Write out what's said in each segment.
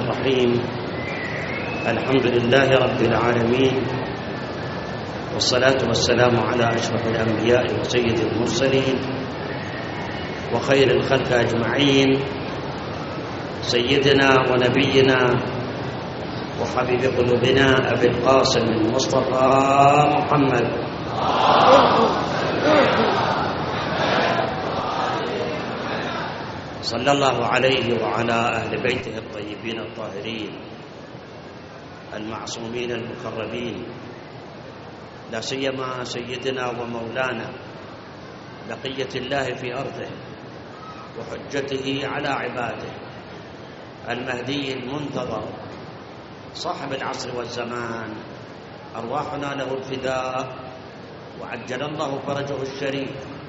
الرحيم. الحمد لله رب العالمين، والصلاة والسلام على أشرف الأنبياء وسيد المرسلين وخير الخلق أجمعين، سيدنا ونبينا وحبيب قلوبنا أبي القاسم المصطفى محمد صلى الله عليه وعلى أهل بيته الطيبين الطاهرين المعصومين المقربين، لا سيما سيدنا ومولانا بقية الله في أرضه وحجته على عباده، المهدي المنتظر صاحب العصر والزمان، أرواحنا له الفداء وعجل الله فرجه الشريف.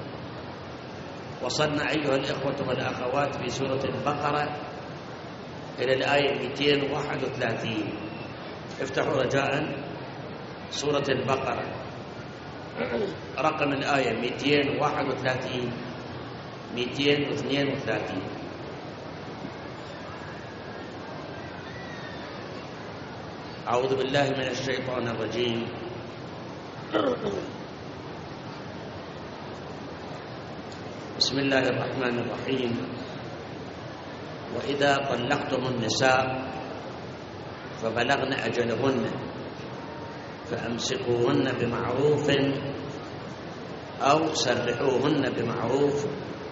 وصلنا أيها الإخوة والأخوات في سورة البقرة إلى الآية 231. افتحوا رجاء سورة البقرة رقم الآية 231 232. أعوذ بالله من الشيطان الرجيم. بسم الله الرحمن الرحيم. وإذا طلقتم النساء فبلغن أجلهن فأمسكوهن بمعروف أو سرحوهن بمعروف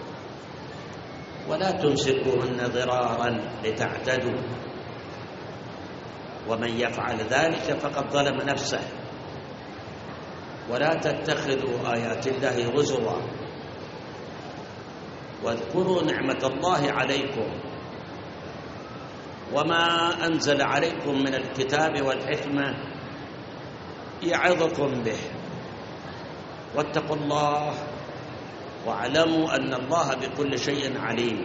ولا تمسكوهن ضرارا لتعتدوا، ومن يفعل ذلك فقد ظلم نفسه. ولا تتخذوا آيات الله هزوا واذكروا نعمة الله عليكم وما أنزل عليكم من الكتاب والحكمة يعظكم به، واتقوا الله واعلموا أن الله بكل شيء عليم.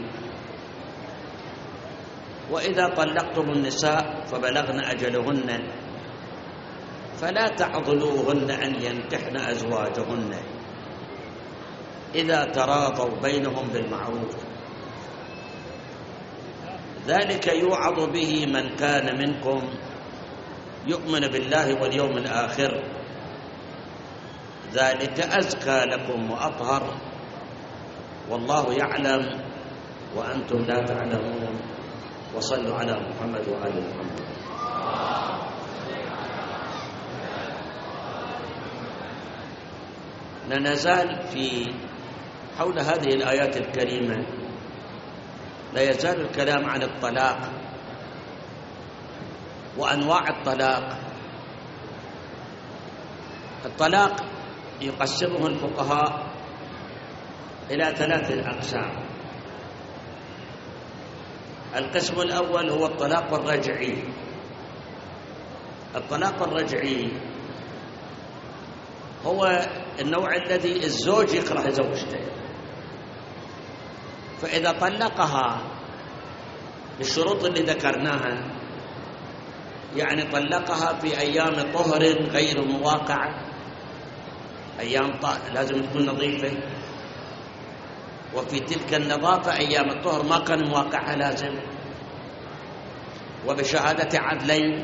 وإذا طلقتم النساء فبلغن أجلهن فلا تعضلوهن أن ينكحن أزواجهن إذا تراضوا بينهم بالمعروف، ذلك يوعظ به من كان منكم يؤمن بالله واليوم الآخر، ذلك أزكى لكم وأطهر، والله يعلم وأنتم لا تعلمون. وصلوا على محمد وآل محمد. لا نزال في حول هذه الآيات الكريمة، لا يزال الكلام عن الطلاق وأنواع الطلاق. الطلاق يقسمه الفقهاء إلى 3 أقسام. القسم الأول هو الطلاق الرجعي. الطلاق الرجعي هو النوع الذي الزوج يكره زوجته، فإذا طلقها بالشروط اللي ذكرناها، يعني طلقها في أيام طهر غير مواقعة، أيام لازم تكون نظيفة، وفي تلك النظافة أيام الطهر ما كان مواقعها لازم، وبشهادة عدلين،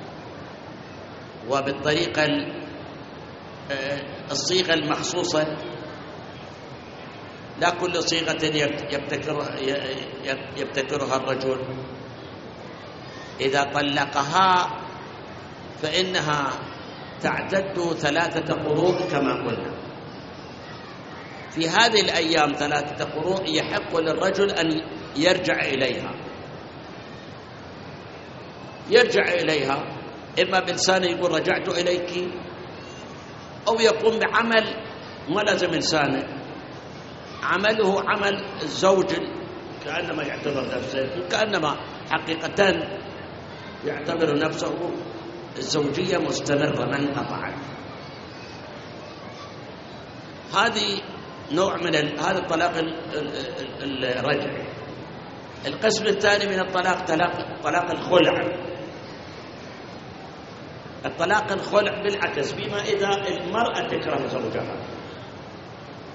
وبالطريقة الصيغة المخصوصة، لا كل صيغة يبتكرها الرجل. إذا طلقها فإنها تعتد 3 قروء كما قلنا. في هذه الأيام 3 قروء يحق للرجل أن يرجع إليها. يرجع إليها إما بلسانه يقول رجعت إليك، أو يقوم بعمل ما لازم لسانه، عمله عمل الزوج، كأنما يعتبر نفسه، كأنما حقيقة يعتبر نفسه الزوجية مستمرة ما انقطعت. هذه نوع من هذا الطلاق الرجعي. القسم الثاني من الطلاق طلاق الخلع. الطلاق الخلع بالعكس، بما إذا المرأة تكره زوجها،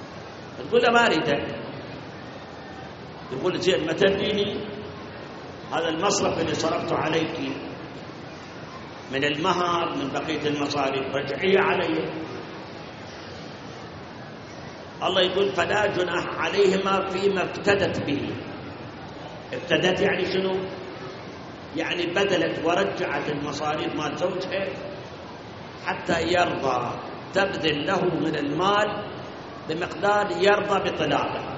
تقول له ما أريدك، يقول زين ما تبيني هذا المصرف اللي صرفته عليك من المهر من بقية المصاريف رجعية علي. الله يقول فلا جناح عليهما فيما افتدت به. افتدت يعني شنو؟ يعني بذلت ورجعت المصاريف مال زوجها حتى يرضى، تبذل له من المال بمقدار يرضى بطلاقها.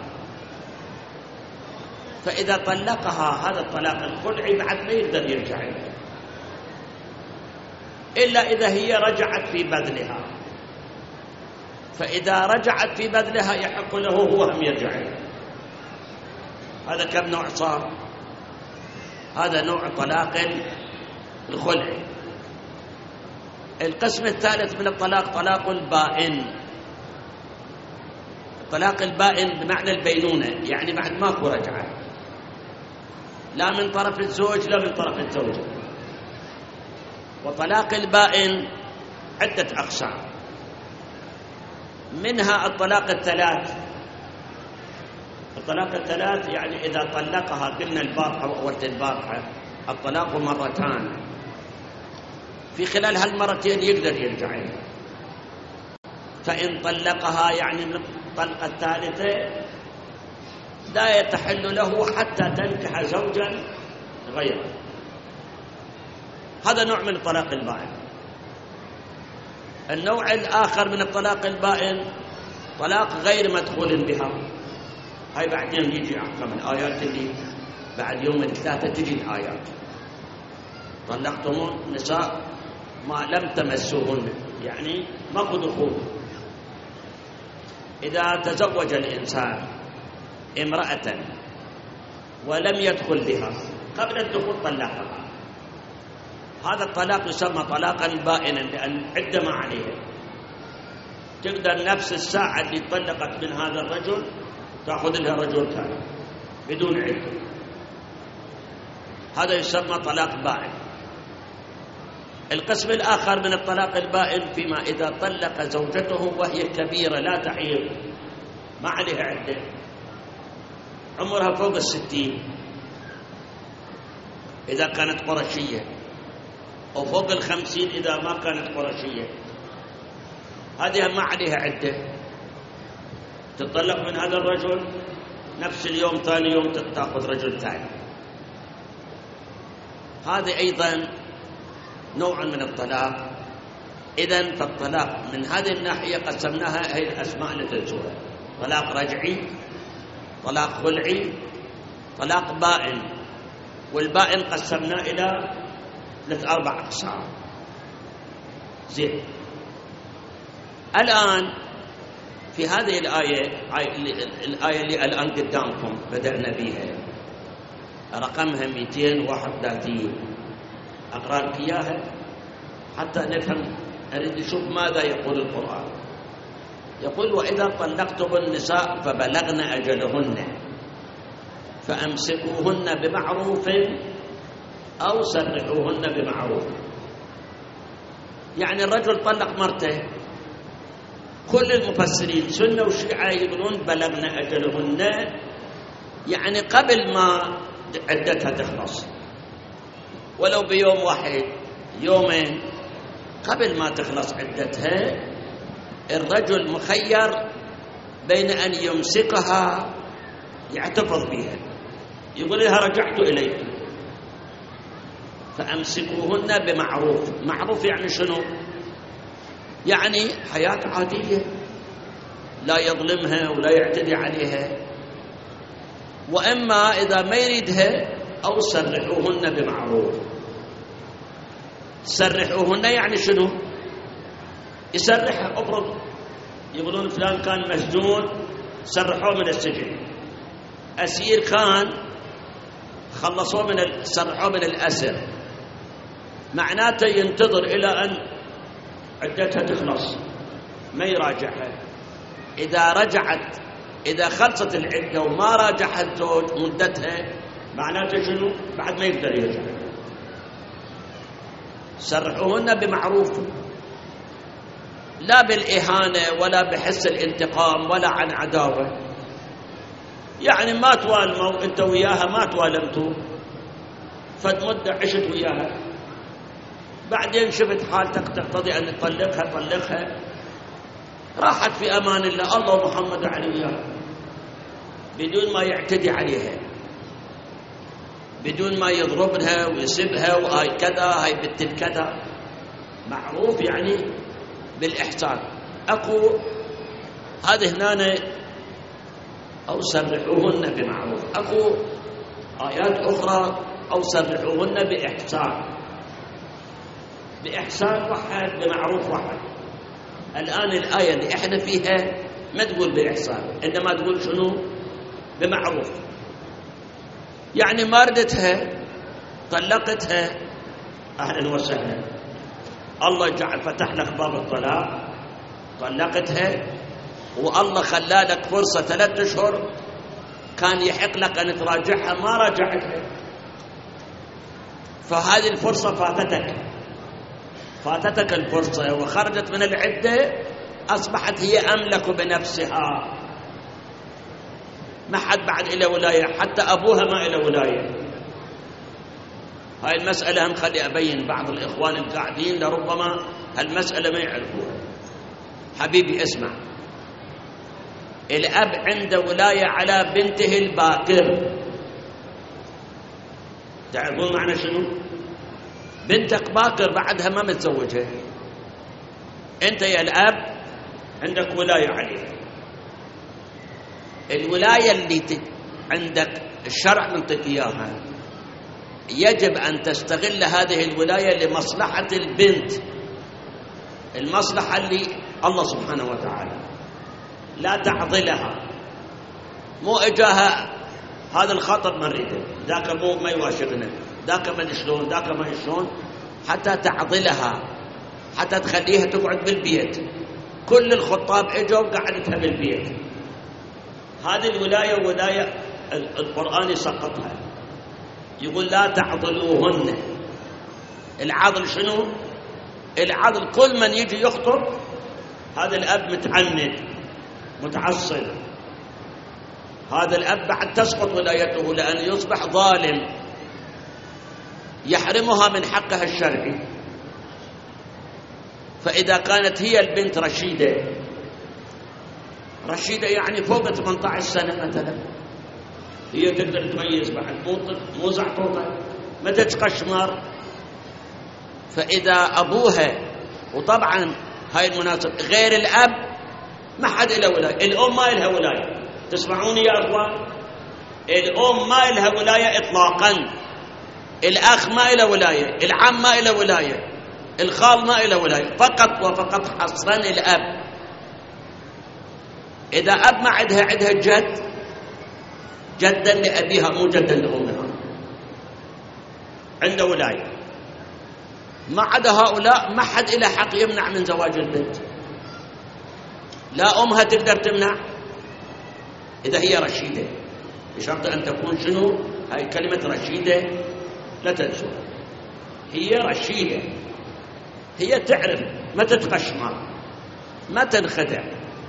فإذا طلقها هذا الطلاق الخلعي بعد ما يقدر يرجع إليه إلا إذا هي رجعت في بذلها. فإذا رجعت في بذلها يحق له هو هم يرجع إليه. هذا كم نوع صار؟ هذا نوع طلاق الخلعي. القسم الثالث من الطلاق طلاق البائن. الطلاق البائن بمعنى البينونة، يعني بعد ماكو رجعة لا من طرف الزوج لا من طرف الزوجة. وطلاق البائن عدة أقسام، منها الطلاق الثلاث. الطلاق الثلاث يعني إذا طلقها، قلنا البارحة وقت البارحة الطلاق مرتان، في خلال هالمرتين يقدر يرجع إليها. فإن طلقها يعني من الطلقة الثالثة لا يتحل له حتى تنكح زوجا غيره. هذا نوع من الطلاق البائن. النوع الآخر من الطلاق البائن طلاق غير مدخول بها. هاي بعدين يجي أحكام الآيات اللي بعد يوم الثلاثة تجي الآيات. طلقتم النساء ما لم تمسوهن، يعني ماكو دخول. إذا تزوج الإنسان امرأة ولم يدخل بها قبل الدخول طلقها، هذا الطلاق يسمى طلاقا بائنا لأن عدة ما عليه. تقدر نفس الساعة اللي طلقت من هذا الرجل تأخذ لها رجل ثاني بدون عدة. هذا يسمى طلاق بائن. القسم الآخر من الطلاق البائن فيما إذا طلق زوجته وهي كبيرة لا تعير، ما عليها عدة، عمرها فوق 60 إذا كانت قرشية، أو فوق 50 إذا ما كانت قرشية، هذه ما عليها عدة. تطلق من هذا الرجل نفس اليوم ثاني يوم تأخذ رجل ثاني. هذه أيضا نوع من الطلاق. إذن فالطلاق من هذه الناحية قسمناها هي الأسماء اللي تنسوها: طلاق رجعي، طلاق خلعي، طلاق بائن. والبائن قسمناه إلى 3-4 أقسام. زين، الآن في هذه الآية اللي الآن قدامكم بدأنا بها رقمها 231، أقرأ لك إياها حتى نفهم. أريد أشوف ماذا يقول القرآن. يقول: وإذا طلقتم النساء فبلغن أجلهن فأمسكوهن بمعروف أو سرحوهن بمعروف. يعني الرجل طلق مرته، كل المفسرين سنة وشيعة يقولون بلغن أجلهن، يعني قبل ما عدتها تخلص، ولو بيوم واحد يومين قبل ما تخلص عدتها. الرجل مخير بين أن يمسكها يعتبر بها، يقول لها رجعت إليك، فأمسكوهن بمعروف. معروف يعني شنو؟ يعني حياة عادية، لا يظلمها ولا يعتدي عليها. وإما إذا ما يريدها أو سرحوهن بمعروف. سرحوهن يعني شنو؟ يسرحها. أفرض يقولون فلان كان مسجون سرحوه من السجن، أسير كان خلصوه سرحوه من الأسر، معناته ينتظر إلى أن عدتها تخلص ما يراجعها. إذا خلصت العدة وما راجعها الزوج مدتها معناته شنو؟ بعد ما يقدر يرجع. سرحوهن بمعروف، لا بالإهانة ولا بحس الانتقام ولا عن عداوة. يعني ما توالموا انت وياها، ما توالمتوا، فد مدة عشت وياها، بعدين شفت حالتك تقتضي أن تطلقها، طلقها، راحت في أمان الله، الله ومحمد عليه وياها، بدون ما يعتدي عليها، بدون ما يضربها ويسبها وهاي كذا هاي بنت كذا، معروف يعني بالإحسان. أكو هذه هنا أو سرحوهن بمعروف، أكو آيات أخرى أو سرحوهن بإحسان، بإحسان واحد، بمعروف واحد. الآن الآية اللي إحنا فيها ما تقول بإحسان، إنما تقول شنو؟ بمعروف. يعني ماردتها طلقتها، أهلا وسهلا، الله جعل فتح لك باب الطلاق، طلقتها والله خلالك فرصة 3 أشهر كان يحق لك أن تراجعها، ما راجعتها، فهذه الفرصة فاتتك الفرصة وخرجت من العدة، أصبحت هي أملك بنفسها، ما حد بعد إلى ولاية، حتى أبوها ما إلى ولاية. هاي المسألة هم خلي أبين بعض الإخوان القاعدين لربما هالمسألة ما يعرفوها. حبيبي اسمع، الأب عنده ولاية على بنته الباكر. تعرفون معنى شنو؟ بنتك باكر بعدها ما متزوجها، أنت يا الأب عندك ولاية عليها. الولاية اللي عندك الشرع منطق إياها، يجب أن تستغل هذه الولاية لمصلحة البنت، المصلحة اللي الله سبحانه وتعالى، لا تعضلها، مو إجاها هذا الخطر ما نريده، ذاك مو ما يواشقنا، ذاك ما شلون، ذاك ما شلون، حتى تعضلها، حتى تخليها تقعد بالبيت. كل الخطاب اجوا وقعدتها بالبيت. هذه الولاية ولاية القرآن يسقطها، يقول لا تعضلوهن. العضل شنو؟ العضل كل من يجي يخطب هذا الأب متعند متعصب، هذا الأب بعد تسقط ولايته لأن يصبح ظالم، يحرمها من حقها الشرعي. فإذا كانت هي البنت رشيدة يعني فوق 18 سنة مثلا، هي تقدر تميز بعد، مو زعطوطة، ما تتقشمر. فإذا أبوها، وطبعا هاي المناسبة غير الأب ما حد له ولاية، الأم ما لها ولاية. تسمعوني يا أخوان؟ الأم ما لها ولاية إطلاقا، الأخ ما له ولاية، العم ما له ولاية، الخال ما له ولاية، فقط وفقط حصرا الأب. إذا أب ما عندها جدا لأبيها مو جدا لأمها، عنده ولاية. ما عدا هؤلاء ما حد له حق يمنع من زواج البنت، لا أمها تقدر تمنع إذا هي رشيدة، بشرط أن تكون شنو؟ هاي كلمة رشيدة لا تنسوها، هي رشيدة، هي تعرف، ما تتقشمر، ما تنخدع.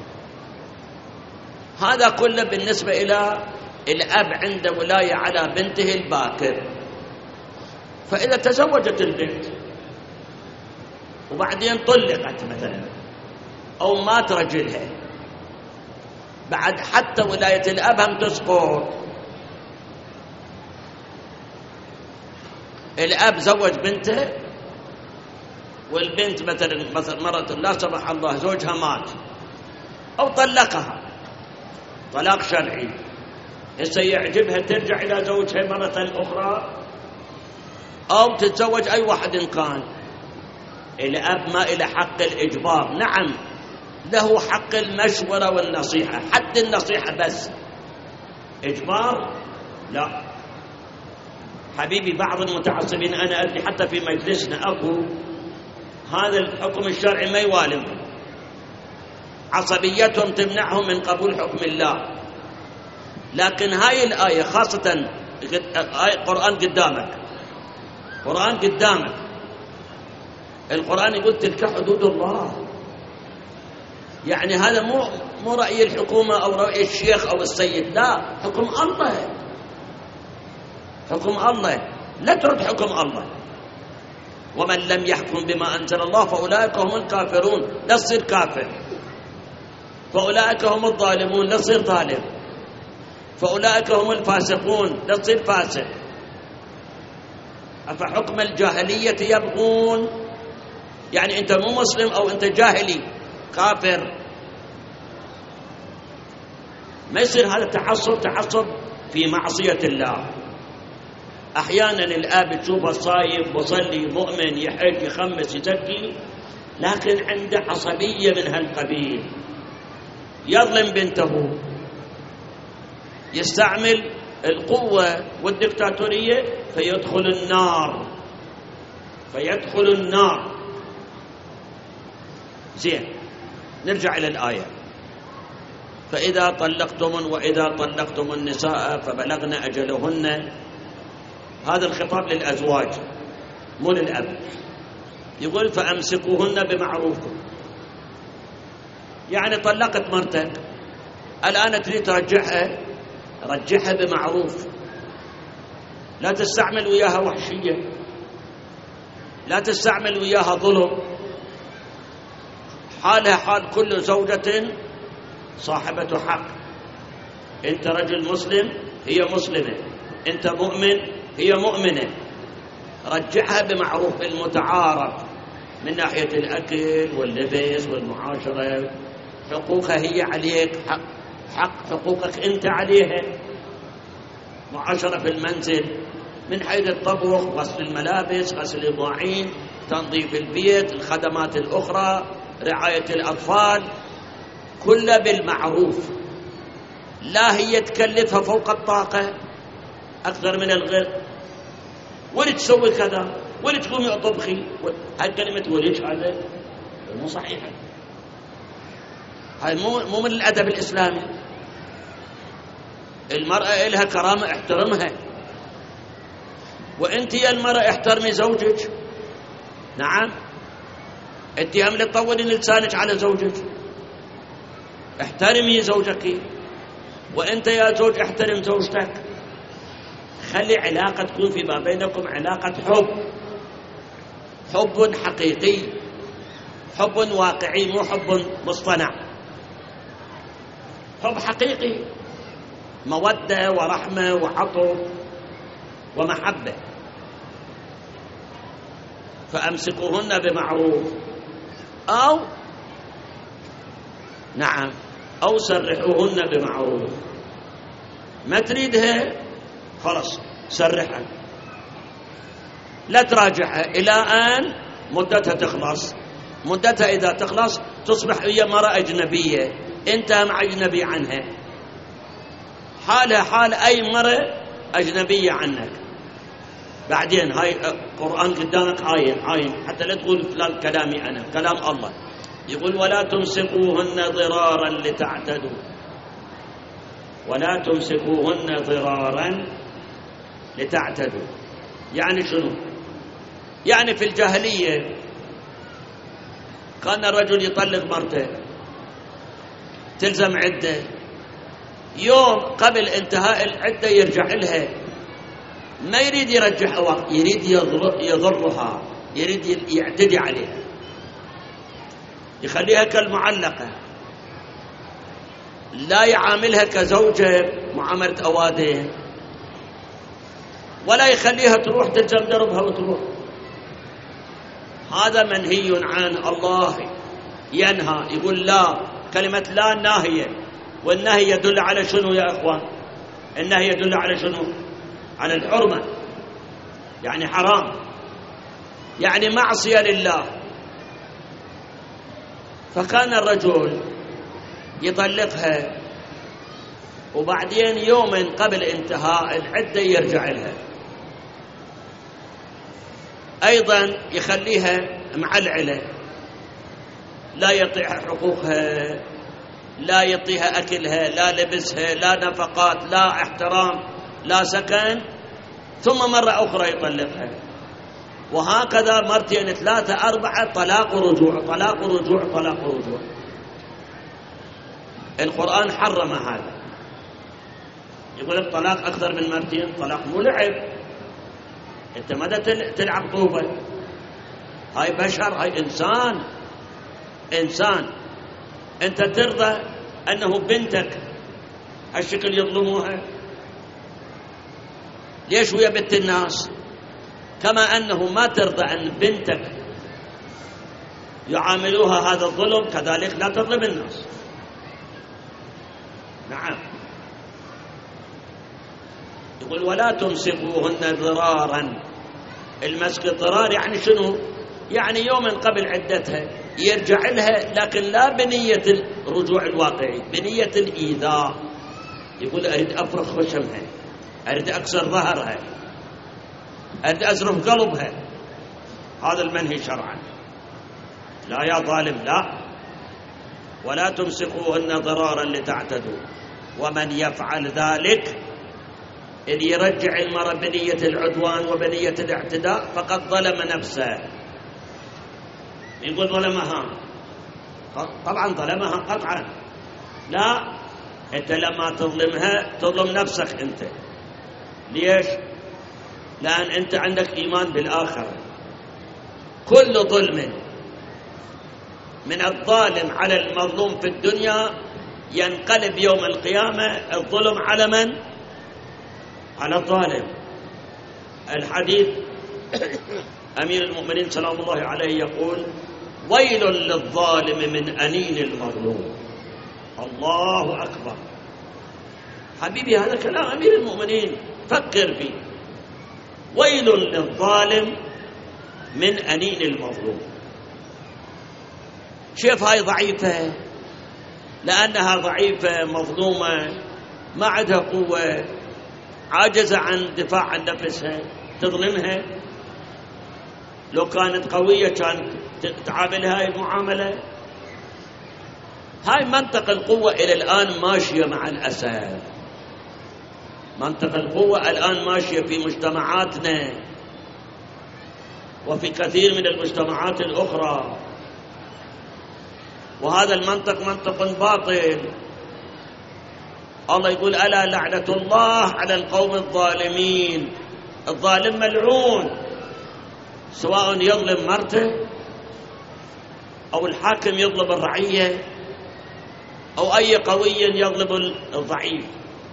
هذا كله بالنسبة إلى الأب عنده ولاية على بنته الباكر. فإذا تزوجت البنت وبعدين طلقت مثلا أو مات رجلها، بعد حتى ولاية الأب هم تسقط. الأب زوج بنته والبنت مثلا مرة لا سمح الله زوجها مات أو طلقها طلاق شرعي، هسه يعجبها ترجع إلى زوجها مرة أخرى أو تتزوج أي واحد إن كان. الأب ما إلى حق الإجبار، نعم له حق المشورة والنصيحة، حد النصيحة بس، إجبار لا. حبيبي بعض المتعصبين أنا أدري حتى في مجلسنا أكو هذا الحكم الشرعي ما يوالمهم، عصبيتهم تمنعهم من قبول حكم الله. لكن هاي الآية خاصة قرآن قدامك، قرآن قدامك، القرآن يقول تلك حدود الله. يعني هذا مو رأي الحكومة أو رأي الشيخ أو السيد، لا، حكم الله، حكم الله. لا ترد حكم الله. ومن لم يحكم بما أنزل الله فأولئك هم الكافرون، لا تصير كافر. فأولئك هم الظالمون، لا تصير ظالم. فأولئك هم الفاسقون، لا تصير فاسق. أفحكم الجاهلية يبغون، يعني أنت مو مسلم أو أنت جاهلي كافر. ما يصير هذا تعصب في معصية الله. أحيانا الآب تشوفه صايم مصلي مؤمن يحج يخمس يزكي، لكن عنده عصبية من هالقبيل، يظلم بنته، يستعمل القوة والدكتاتورية فيدخل النار. زين، نرجع إلى الآية. وإذا طلقتم النساء فبلغن أجلهن، هذا الخطاب للأزواج مو للأب. يقول فأمسكوهن بمعروف، يعني طلقت مرتك الآن تريد ترجعها، رجعها بمعروف، لا تستعمل وياها وحشية، لا تستعمل وياها ظلم. حالها حال كل زوجة صاحبة حق. أنت رجل مسلم هي مسلمة، أنت مؤمن هي مؤمنة. رجعها بمعروف المتعارف من ناحية الأكل واللبس والمعاشرة. حقوقها هي عليك، حق حقوقك أنت عليها. معاشرة في المنزل من حيث الطبخ، غسل الملابس، غسل المواعين، تنظيف البيت، الخدمات الأخرى، رعاية الأطفال، كلها بالمعروف. لا هي تكلفها فوق الطاقة أكثر من الغير، ولي تسوي كذا، ولي تقومي أطبخي. هاي كلمة وليش هذا مو صحيحة، هاي مو من الأدب الإسلامي. المرأة إلها كرامة، احترمها. وأنت يا المرأة احترمي زوجك. نعم، أنت هم لا تطولين لسانك على زوجك، احترمي زوجك. وأنت يا زوج احترم زوجتك. خلي علاقة تكون فيما بينكم علاقة حب حقيقي، حب واقعي، مو حب مصطنع. حب حقيقي، مودة ورحمة وعطف ومحبة. فأمسكوهن بمعروف أو سرحوهن بمعروف. ما تريدها خلاص سرحها، لا تراجعها إلى أن مدتها تخلص. مدتها إذا تخلص تصبح هي مرأة أجنبية، أنت مع أجنبي عنها، حالها حال أي مرأة أجنبية عنك. بعدين هاي قرآن قدامك عاين حتى لا تقول فلان كلامي أنا، كلام الله. يقول ولا تمسكوهن ضرارا لتعتدوا. ولا تمسكوهن ضرارا لتعتدوا يعني شنو؟ يعني في الجاهلية كان الرجل يطلق مرته تلزم عدة، يوم قبل انتهاء العدة يرجع لها، ما يريد يرجع وقت، يريد يضرها، يريد يعتدي عليها، يخليها كالمعلقة، لا يعاملها كزوجة معاملة أوادين، ولا يخليها تروح تلزم دربها وتروح. هذا منهي عنه. الله ينهى، يقول لا، كلمة لا ناهية، والنهي يدل على شنو يا أخوان؟ النهي يدل على شنو؟ على الحرمة، يعني حرام، يعني معصية لله. فكان الرجل يطلقها وبعدين يوما قبل انتهاء العدة يرجع لها، أيضا يخليها معلعلة، لا يعطيها حقوقها، لا يعطيها أكلها، لا لبسها، لا نفقات، لا احترام، لا سكن، ثم مرة أخرى يطلقها. وهكذا مرتين ثلاثة أربعة، طلاق ورجوع، طلاق ورجوع، طلاق ورجوع. القرآن حرم هذا، يقول الطلاق أكثر من مرتين طلاق مو لعب. أنت ماذا تلعب طوبة؟ هاي بشر، هاي إنسان. أنت ترضى أنه بنتك هالشكل يظلموها؟ ليش ويا بنت الناس؟ كما أنه ما ترضى أن بنتك يعاملوها هذا الظلم، كذلك لا تظلم الناس. نعم. يقول ولا تمسكوهن ضرارا. المسك ضرار يعني شنو؟ يعني يوم قبل عدتها يرجع لها، لكن لا بنية الرجوع الواقعي، بنية الإيذاء. يقول أريد أفرخ خشمها، أريد أكسر ظهرها، أريد أزرف قلبها. هذا المنهي شرعا. لا يا ظالم، لا. ولا تمسكوهن ضرارا لتعتدوا، ومن يفعل ذلك إذ يرجع المرأة بنية العدوان وبنية الاعتداء فقد ظلم نفسه. يقول ظلمها، طبعا ظلمها قطعا. لا، أنت لما تظلمها تظلم نفسك أنت. ليش؟ لأن أنت عندك إيمان بالآخرة. كل ظلم من الظالم على المظلوم في الدنيا ينقلب يوم القيامة الظلم على من؟ على الظالم. الحديث أمير المؤمنين سلام الله عليه يقول ويل للظالم من أنين المظلوم. الله أكبر. حبيبي هذا كلام أمير المؤمنين، فكر فيه. ويل للظالم من أنين المظلوم. شوف هاي ضعيفة، لأنها ضعيفة مظلومة ما عندها قوة، عاجزة عن دفاع عن نفسها، تظلمها. لو كانت قوية كانت تعاملها هاي المعاملة. هاي منطق القوة إلى الآن ماشية مع الأسف. منطق القوة الآن ماشية في مجتمعاتنا وفي كثير من المجتمعات الأخرى، وهذا المنطق منطق باطل. الله يقول ألا لعنة الله على القوم الظالمين. الظالم ملعون، سواء يظلم مرته أو الحاكم يظلم الرعية أو أي قوي يظلم الضعيف.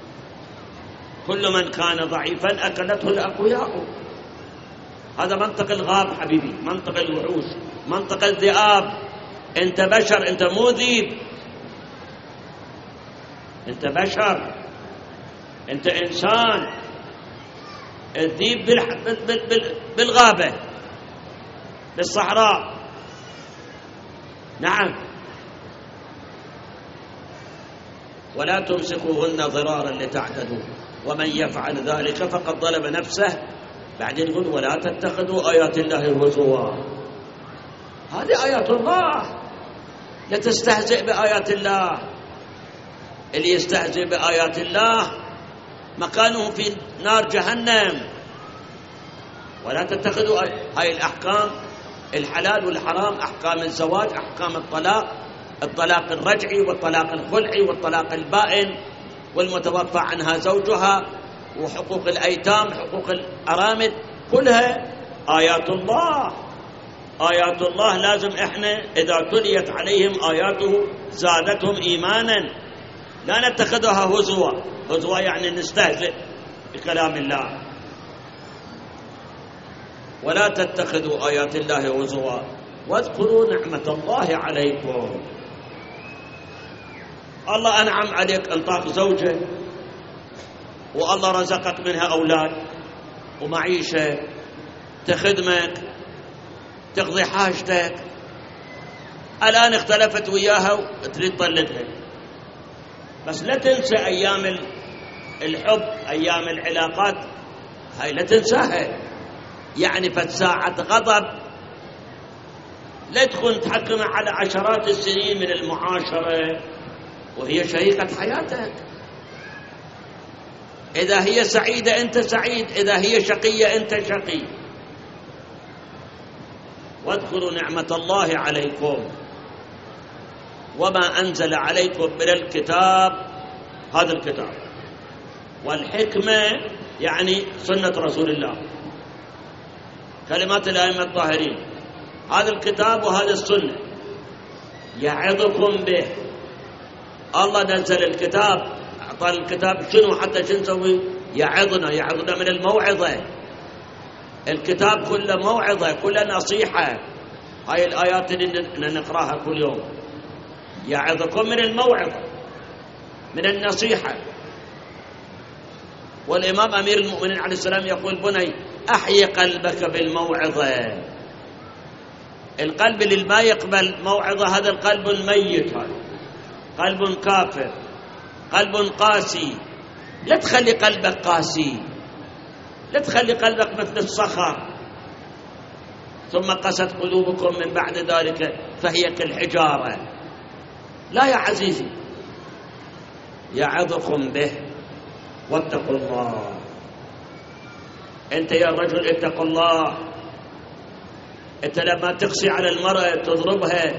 كل من كان ضعيفا أكلته الأقوياء. هذا منطق الغاب حبيبي، منطق الوحوش، منطق الذئاب. أنت بشر، أنت مو ذيب. أنت بشر، أنت إنسان. الذيب بالغابة بالصحراء. نعم. ولا تمسكوهن ضرارا لتعتدوا ومن يفعل ذلك فقد ظلم نفسه. بعدين يقول ولا تتخذوا آيات الله هزوا. هذه آيات الله، لا تستهزئ بآيات الله. اللي يستهزئ بآيات الله مكانه في نار جهنم. ولا تتخذوا هاي الأحكام، الحلال والحرام، أحكام الزواج، أحكام الطلاق الرجعي والطلاق الخلعي والطلاق البائن والمتوفى عنها زوجها وحقوق الأيتام، حقوق الأرامل، كلها آيات الله. آيات الله لازم إحنا إذا تليت عليهم آياته زادتهم إيمانا، لا نتخذها هزوا. هزوا يعني نستهزئ بكلام الله. ولا تتخذوا آيات الله هزوا واذكروا نعمة الله عليكم. الله أنعم عليك، أنطاك زوجة والله رزقك منها أولاد ومعيشة، تخدمك، تقضي حاجتك. الآن اختلفت وياها وتريد تطلقها، بس لا تنسى أيام الحب، أيام العلاقات، هاي لا تنساها. يعني فساعة غضب لا تكون تحكم على عشرات السنين من المعاشرة وهي شريكة حياتك. إذا هي سعيدة أنت سعيد، إذا هي شقية أنت شقي. واذكروا نعمة الله عليكم وما أنزل عليكم من الكتاب، هذا الكتاب، والحكمة يعني سنة رسول الله، كلمات الأئمة الطاهرين، هذا الكتاب وهذا السنة يعظكم به. الله نزل الكتاب، أعطى الكتاب شنو حتى شو نسوي؟ يعظنا من الموعظة. الكتاب كله موعظة، كله نصيحة. هاي الآيات اللي نقراها كل يوم يعظكم من الموعظة، من النصيحة. والإمام أمير المؤمنين عليه السلام يقول: بني أحيي قلبك بالموعظة. القلب اللي ما يقبل موعظة هذا القلب ميت، هذا قلب كافر، قلب قاسي. لا تخلي قلبك قاسي، لا تخلي قلبك مثل الصخر. ثم قست قلوبكم من بعد ذلك فهي كالحجارة. لا يا عزيزي، يعظكم به واتقوا الله. أنت يا رجل اتق الله. أنت لما تقسي على المرأة، تضربها،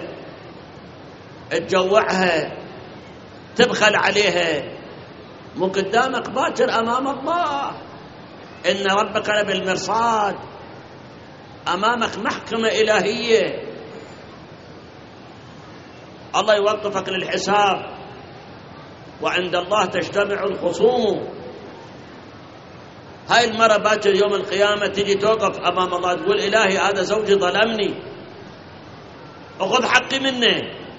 تجوعها، تبخل عليها، مو قدامك باكر أمام الله. إن ربك لبالمرصاد، أمامك محكمة إلهية. الله يوقفك للحساب، وعند الله تجتمع الخصوم. هاي المرة باكر يوم القيامة تجي توقف أمام الله تقول: إلهي هذا زوجي ظلمني، أخذ حقي منه.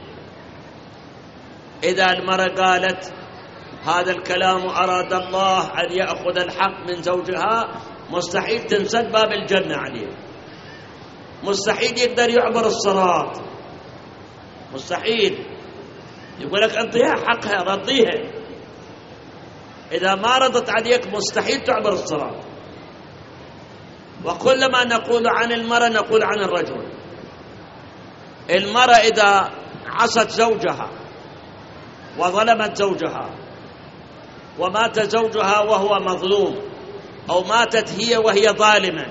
إذا المرة قالت هذا الكلام أراد الله أن يأخذ الحق من زوجها، مستحيل تنسد باب الجنة عليه، مستحيل يقدر يعبر الصراط، مستحيل. يقول لك أعطيها حقها، رضيها. إذا ما رضت عليك مستحيل تعبر الصراط. وكل ما نقول عن المرأة نقول عن الرجل. المرأة إذا عصت زوجها وظلمت زوجها ومات زوجها وهو مظلوم، أو ماتت هي وهي ظالمة،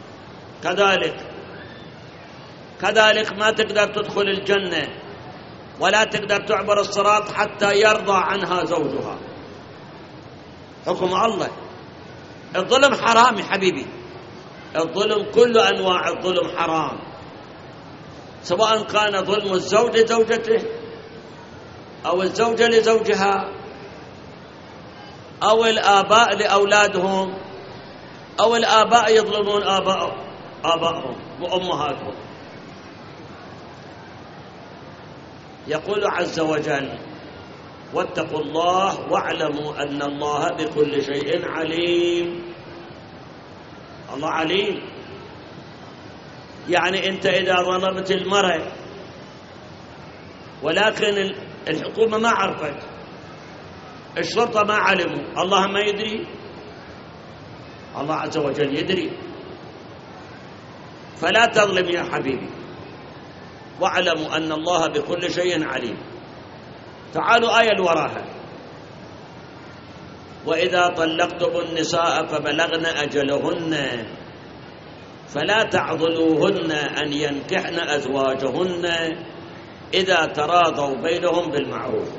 كذلك ما تقدر تدخل الجنة ولا تقدر تعبر الصراط حتى يرضى عنها زوجها. حكم الله. الظلم حرام يا حبيبي، الظلم كل أنواع الظلم حرام، سواء كان ظلم الزوج لزوجته أو الزوجة لزوجها أو الآباء لأولادهم أو الآباء يظلمون آبائهم وأمهاتهم. يقول عز وجل: واتقوا الله واعلموا أن الله بكل شيء عليم. الله عليم، يعني أنت إذا ظلمت المرأة ولكن الحكومة ما عرفت، الشرطة ما علموا، الله ما يدري؟ الله عز وجل يدري. فلا تظلم يا حبيبي، واعلموا أن الله بكل شيء عليم. تعالوا آية وراها: وإذا طلقتم النساء فبلغن أجلهن فلا تعضلوهن أن ينكحن أزواجهن إذا تراضوا بينهم بالمعروف.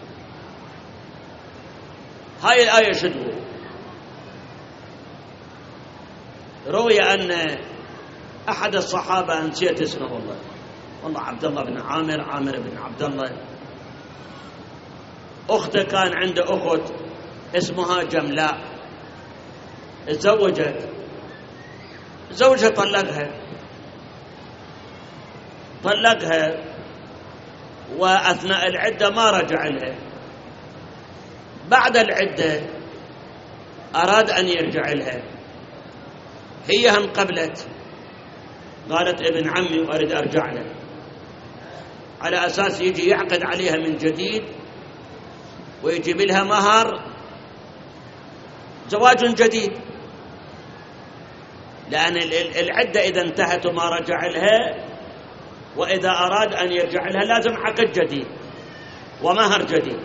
هاي الآية شدوا. روي أن أحد الصحابة، نسيت اسمه والله عبد الله بن عامر بن عبد الله، أخته كان عنده أخت اسمها جملاء، تزوجت، زوجها طلقها وأثناء العدة ما رجع لها. بعد العدة أراد أن يرجع لها، هي هم قبلت، قالت: ابن عمي وأريد أرجع له، على أساس يجي يعقد عليها من جديد ويجيب لها مهر، زواج جديد. لأن العدة إذا انتهت وما رجع لها، وإذا أراد أن يرجع لها لازم عقد جديد ومهر جديد.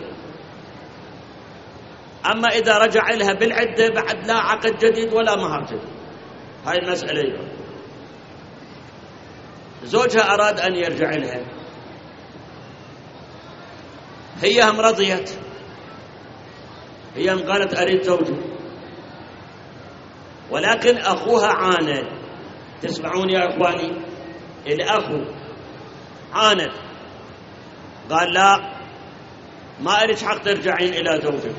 أما إذا رجع لها بالعدة بعد لا عقد جديد ولا مهر جديد. هاي المسألة. زوجها أراد أن يرجع لها، هي هم رضيت، هي هم قالت: أريد زوجي. ولكن أخوها عاند، تسمعون يا إخواني؟ الأخو عاند قال لا، ما إليش حق ترجعين إلى زوجك.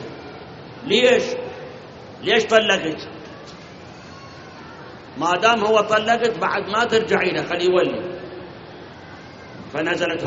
ليش طلقك؟ ما دام هو طلقك بعد ما ترجعين، خليه يولي. فنزلت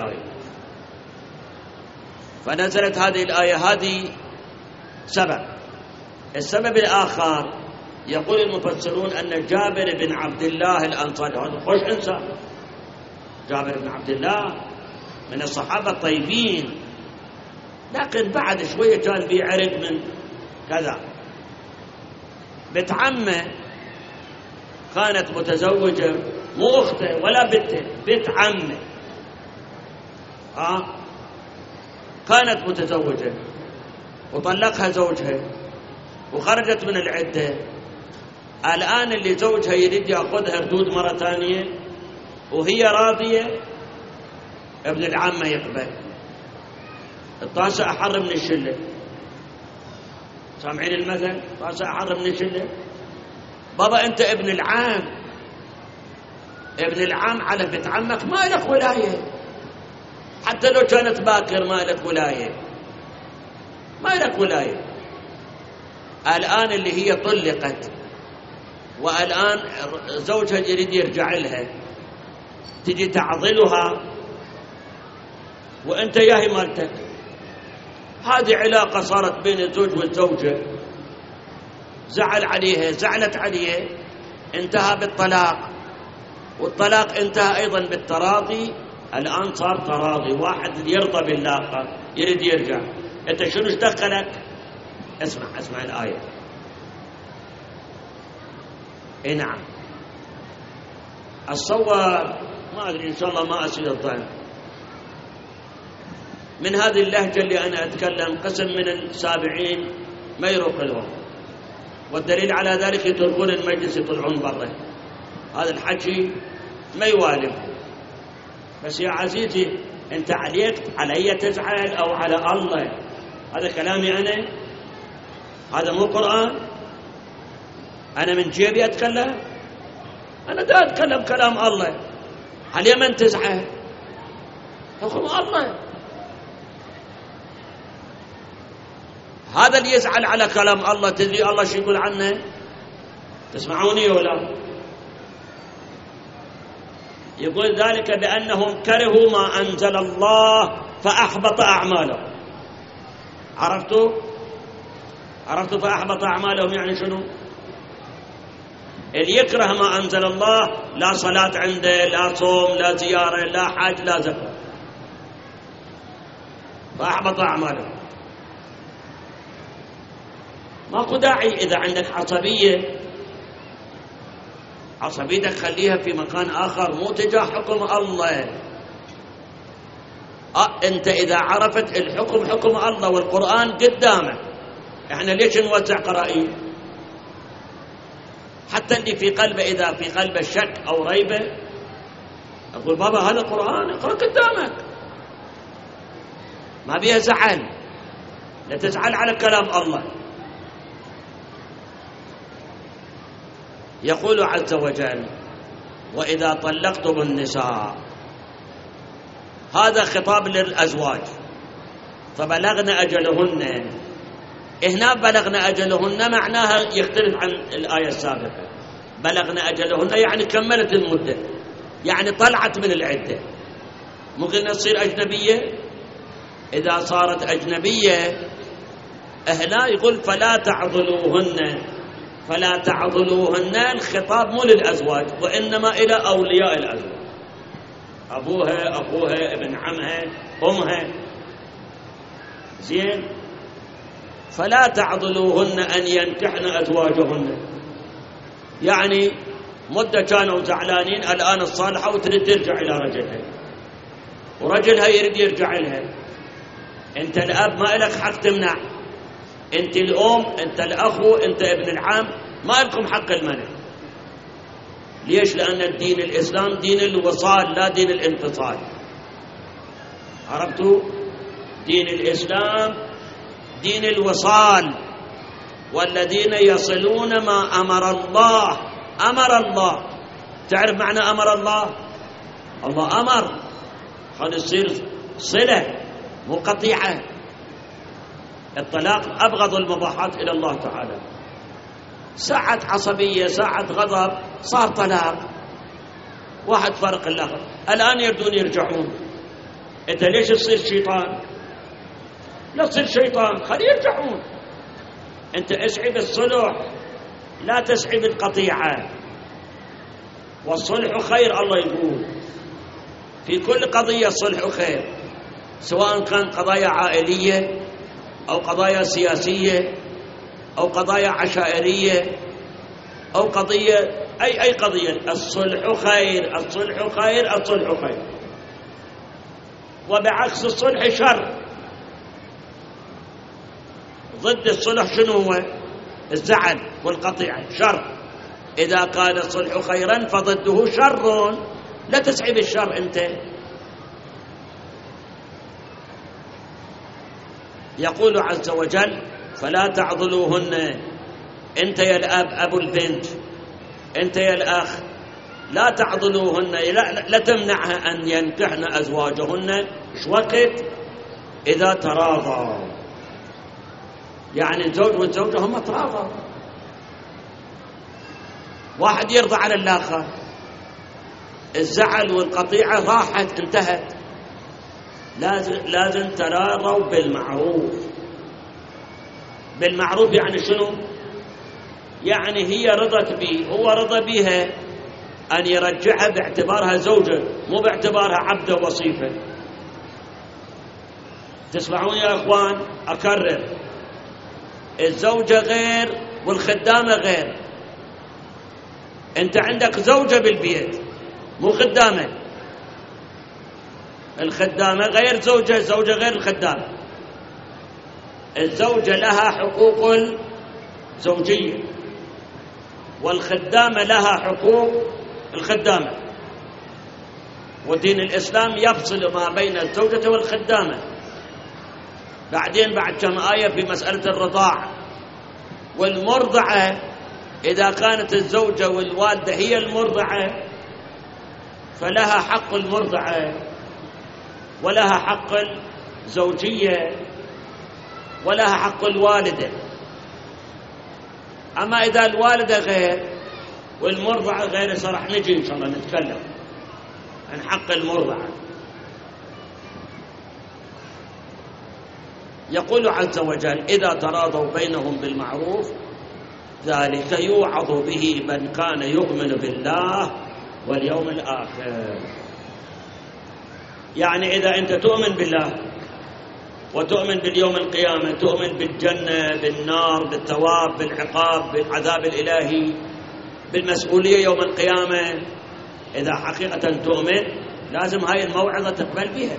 هذه الآية. هذه سبب. السبب الآخر يقول المفسرون أن جابر بن عبد الله الأنصاري، هذا خوش إنسان، جابر بن عبد الله من الصحابة الطيبين، لكن بعد شوية كان بيعرق من كذا. بنت عمه كانت متزوجة، مو أخته ولا بنته، بنت عمه كانت متزوجة وطلقها زوجها وخرجت من العدة. الآن اللي زوجها يريد يأخذها ردود مرة ثانية وهي راضية، ابن العمة يقبل. الطاسة أحر من الشلة، سامعين المثل؟ طاسة أحر من الشلة. بابا أنت ابن العام على بنت عمك ما لك ولاية، حتى لو كانت باكر ما لك ولاية. الآن اللي هي طلقت والآن زوجها يريد يرجع لها، تجي تعضلها وأنت ياهي مالتك. هذه علاقة صارت بين الزوج والزوجة، زعلت عليه، انتهى بالطلاق، والطلاق انتهى أيضا بالتراضي. الآن صار تراضي، واحد يرضى بالله يريد يرجع. أنت شنو دخلك؟ اسمع الآية. نعم، الصور ما أدري، إن شاء الله ما أسيء الظن من هذه اللهجة اللي أنا أتكلم. قسم من السابعين ما يروق لهم، والدليل على ذلك يتركون المجلس يطلعون برا. هذا الحكي ما يوالب. بس يا عزيزي، أنت علي تزعل أو على الله؟ هذا كلامي أنا، هذا مو قرآن. أنا من جيبي أتكلم، أنا دا أتكلم كلام الله. علي من تزعل؟ حكم الله. هذا اللي يزعل على كلام الله، تدري الله شو يقول عنه؟ تسمعوني ولا؟ يقول ذلك بأنهم كرهوا ما أنزل الله فأحبط أعمالهم. عرفتوا فأحبط أعمالهم يعني شنو؟ اللي يكره ما أنزل الله، لا صلاة عنده، لا صوم، لا زيارة، لا حج، لا زكاة، فأحبط أعمالهم. ماكو داعي. إذا عندك عصبيتك خليها في مكان آخر، مو تجاه حكم الله. أنت إذا عرفت الحكم حكم الله والقرآن قدامك، إحنا ليش نوزع قرائن؟ حتى اللي في قلبه، إذا في قلبه شك أو ريبة، أقول بابا هذا قرآن، اقرأ قدامك، ما بيها زعل. لا تزعل على كلام الله. يقول عز وجل: وإذا طلقتم النساء. هذا خطاب للأزواج، فبلغن أجلهن. هنا بلغن أجلهن معناها يختلف عن الآية السابقة. بلغن أجلهن يعني كملت المدة، يعني طلعت من العدة. ممكن تصير أجنبية. إذا صارت أجنبية هنا يقول فلا تعضلوهن. الخطاب مو للأزواج، وإنما إلى أولياء الأزواج، أبوها، أخوها، ابن عمها، أمها. زين، فلا تعضلوهن أن ينكحن أزواجهن. يعني مدة كانوا زعلانين، الآن الصالحة وتريد ترجع إلى رجلها، ورجلها يريد يرجع لها. أنت الأب ما لك حق تمنع، أنت الأم، أنت الأخو، أنت ابن العم، ما لكم حق المنع. ليش؟ لأن الدين الإسلام دين الوصال لا دين الانفصال. عرفتوا؟ دين الإسلام دين الوصال، والذين يصلون ما أمر الله تعرف معنى أمر الله؟ الله أمر، خلي يصير صلة مو قطيعة. الطلاق أبغض المباحات إلى الله تعالى. ساعة عصبية، ساعة غضب، صار طلاق، واحد فرق الآخر. الآن يردون يرجعون. أنت ليش تصير شيطان؟ لا تصير شيطان، خلي يرجعون. أنت اسعي بالصلح، لا تسعي بالقطيعة. والصلح خير، الله يقول في كل قضية الصلح خير، سواء كان قضايا عائلية أو قضايا سياسية أو قضايا عشائرية أو قضية أي قضية. الصلح خير، الصلح خير، الصلح خير. وبعكس الصلح شر. ضد الصلح شنو هو؟ الزعل والقطيعة، شر. إذا كان الصلح خيرا فضده شر، لا تسعي بالشر أنت. يقول عز وجل فلا تعضلوهن. أنت يا الأب، أبو البنت، أنت يا الأخ، لا تعضلوهن، لا تمنعها أن ينكحن أزواجهن. إيش وقت؟ إذا تراضوا، يعني الزوج والزوجة هم تراضوا، واحد يرضى على الآخر، الزعل والقطيعة راحت، انتهت. لازم تراضوا بالمعروف. بالمعروف يعني شنو؟ يعني هي رضت به، هو رضى بها، أن يرجعها باعتبارها زوجة، مو باعتبارها عبدة وصيفة. تسمعون يا أخوان؟ أكرر، الزوجة غير والخدامة غير. أنت عندك زوجة بالبيت مو خدامة. الخدامة غير زوجة، الزوجة غير الخدامة. الزوجة لها حقوق زوجية، والخدامة لها حقوق الخدامة. ودين الإسلام يفصل ما بين الزوجة والخدامة. بعدين بعد كم آية في مسألة الرضاعة والمرضعة، إذا كانت الزوجة والوالدة هي المرضعة فلها حق المرضعة ولها حق الزوجية ولها حق الوالدة. أما إذا الوالدة غير والمرضعة غير، صراحة نجي إن شاء الله نتكلم عن حق المرضعة. يقول عز وجل إذا تراضوا بينهم بالمعروف ذلك يوعظ به من كان يؤمن بالله واليوم الآخر. يعني إذا أنت تؤمن بالله وتؤمن باليوم القيامة، تؤمن بالجنة، بالنار، بالثواب، بالعقاب، بالعذاب الإلهي، بالمسؤولية يوم القيامة، إذا حقيقة تؤمن لازم هاي الموعظة تقبل بها.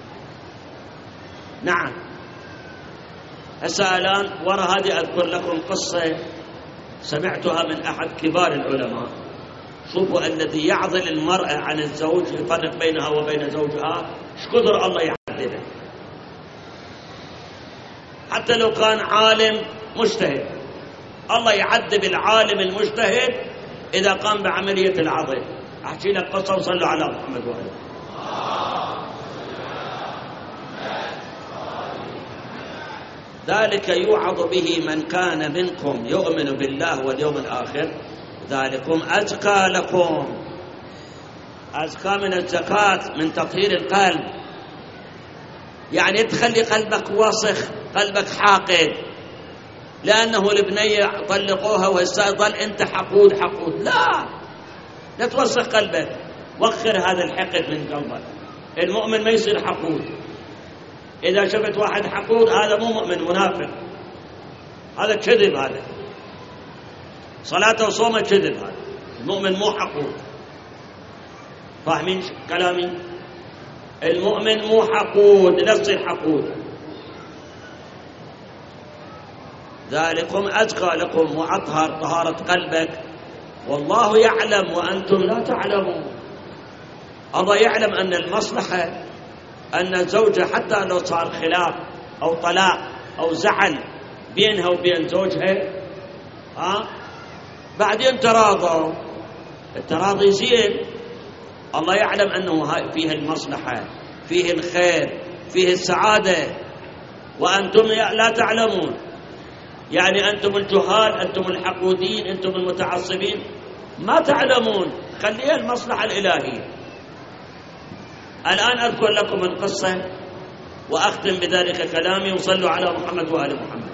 نعم. هسه الآن وراء هذه أذكر لكم قصة سمعتها من أحد كبار العلماء. شوفوا الذي يعضل المرأة عن الزوج، يفرق بينها وبين زوجها، ايش قدر الله يعذبه. حتى لو كان عالم مجتهد، الله يعذب العالم المجتهد إذا قام بعملية العضل. أحكي لك قصة وصلوا على محمد وآله. ذلك يوعظ به من كان منكم يؤمن بالله واليوم الآخر ذلكم أزكى لكم. أزكى من الزكاة، من تطهير القلب، يعني تخلي قلبك وسخ، قلبك حاقد. لأنه البنية طلقوها وهسه ظل أنت حقود. لا توسخ قلبك، وخر هذا الحقد من قلبك. المؤمن ما يصير حقود. إذا شفت واحد حقود هذا مو مؤمن، منافق، هذا كذب، هذا صلاته وصومه كذب. هذا المؤمن مو حقود. فاهمين كلامي؟ المؤمن مو حقود، لا تصير حقود. ذلكم أزكى لكم وأطهر، طهارة قلبك. والله يعلم وأنتم لا تعلمون. الله يعلم أن المصلحة أن الزوجة حتى لو صار خلاف أو طلاق أو زعل بينها وبين زوجها، بعدين تراضوا، التراضي زين، الله يعلم أنه فيه المصلحة، فيه الخير، فيه السعادة، وأنتم لا تعلمون. يعني أنتم الجهال، أنتم الحقودين، أنتم المتعصبين ما تعلمون. خليها المصلحة الإلهية. الآن أذكر لكم القصة وأختم بذلك كلامي، وصلوا على محمد وآل محمد.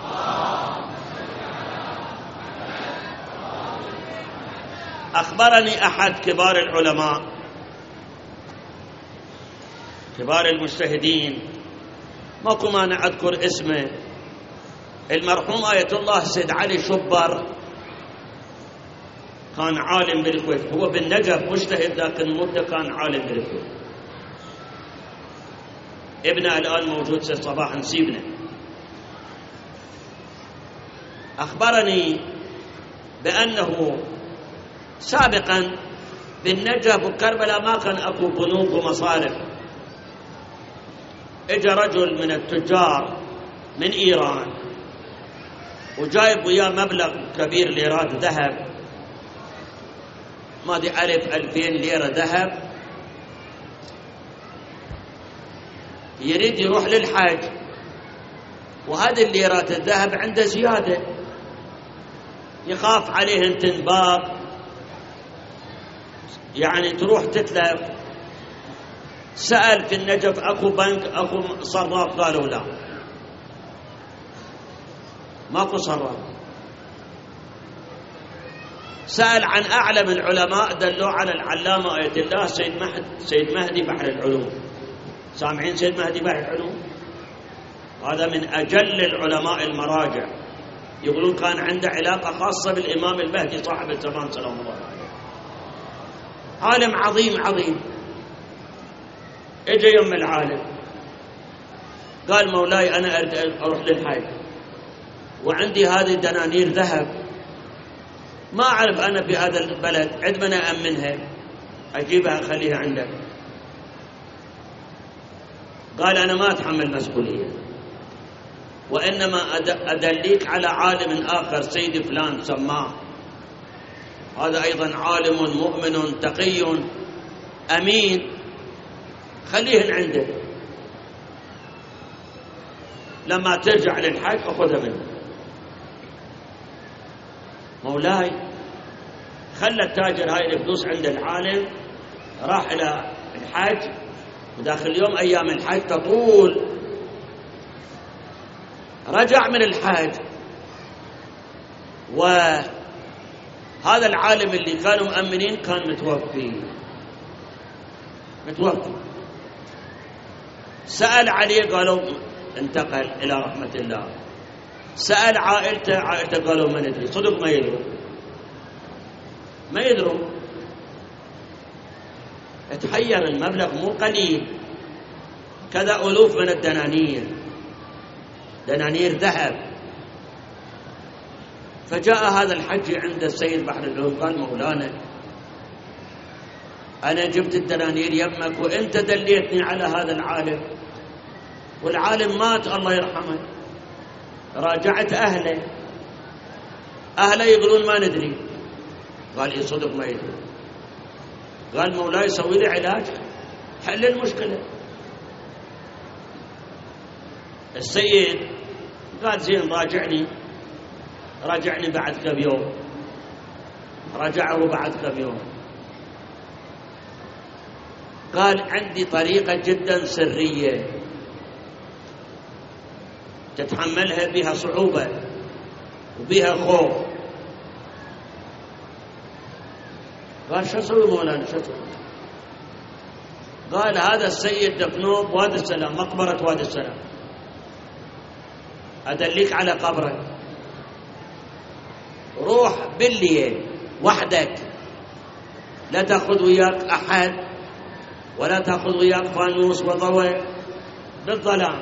أخبرني أحد كبار العلماء كبار المجتهدين، ماكو مانع أذكر اسمه، المرحوم آية الله سيد علي شبر، كان عالم بالكويت، هو بالنجف مجتهد لكن مدة كان عالم بالكويت. ابنه الآن موجود سيد صباح نسيبنا. أخبرني بأنه سابقا بالنجف وكربلاء ما كان أكو بنوك ومصارف. اجى رجل من التجار من إيران وجايب وياه مبلغ كبير ليرات ذهب، ما دي 1000-2000 ليرة ذهب، يريد يروح للحج، وهذه الليرات الذهب عنده زيادة، يخاف عليهن تنباق، يعني تروح تتلف. سأل في النجف أكو بنك أكو صراف؟ قالوا لا، ماكو صراف. سأل عن أعلم العلماء، دلوا على العلامة آية الله سيد مهدي بحر العلوم. سامعين سيد مهدي بحر العلوم؟ هذا من أجل العلماء المراجع، يقولون كان عنده علاقة خاصة بالإمام المهدي صاحب الزمان سلام الله عليه، عالم عظيم عظيم. اجى يوم العالم قال مولاي أنا أريد أروح للحج وعندي هذه دنانير ذهب، ما أعرف أنا في هذا البلد عندما أأمنها أجيبها أخليها عندك. قال أنا ما أتحمل مسؤولية، وإنما أدليك على عالم آخر سيد فلان سماه، هذا أيضا عالم مؤمن تقي أمين، خليهن عنده، لما ترجع للحج أخذها منه. مولاي خلى التاجر هاي الفلوس عند العالم، راح إلى الحج، وداخل يوم أيام الحج تطول، رجع من الحج، وهذا العالم اللي كانوا مؤمنين كان متوفي. سأل عليه قالوا انتقل إلى رحمة الله. سأل عائلته قالوا ما ندري، صدق ما يدروا. تحير، المبلغ مو قليل، كذا ألوف من الدنانير، دنانير ذهب. فجاء هذا الحجي عند السيد بحر العلوم قال مولانا أنا جبت الدنانير يمك وإنت دليتني على هذا العالم، والعالم مات الله يرحمه. راجعت أهله يقولون ما ندري. قال إيه صدق ما يدري. قال مولاي سوي لي علاج حل المشكلة. السيد قال زين راجعني بعد كم يوم. رجعه بعد كم يوم، قال عندي طريقة جدا سرية تتحملها بها صعوبة وبها خوف. قال شو اسوي مولانا شو اسوي؟ قال هذا السيد دفنوه بوادي السلام، مقبرة وادي السلام، أدليك على قبره، روح بالليل وحدك، لا تأخذ وياك أحد ولا تأخذ وياك فانوس وضوء، بالظلام،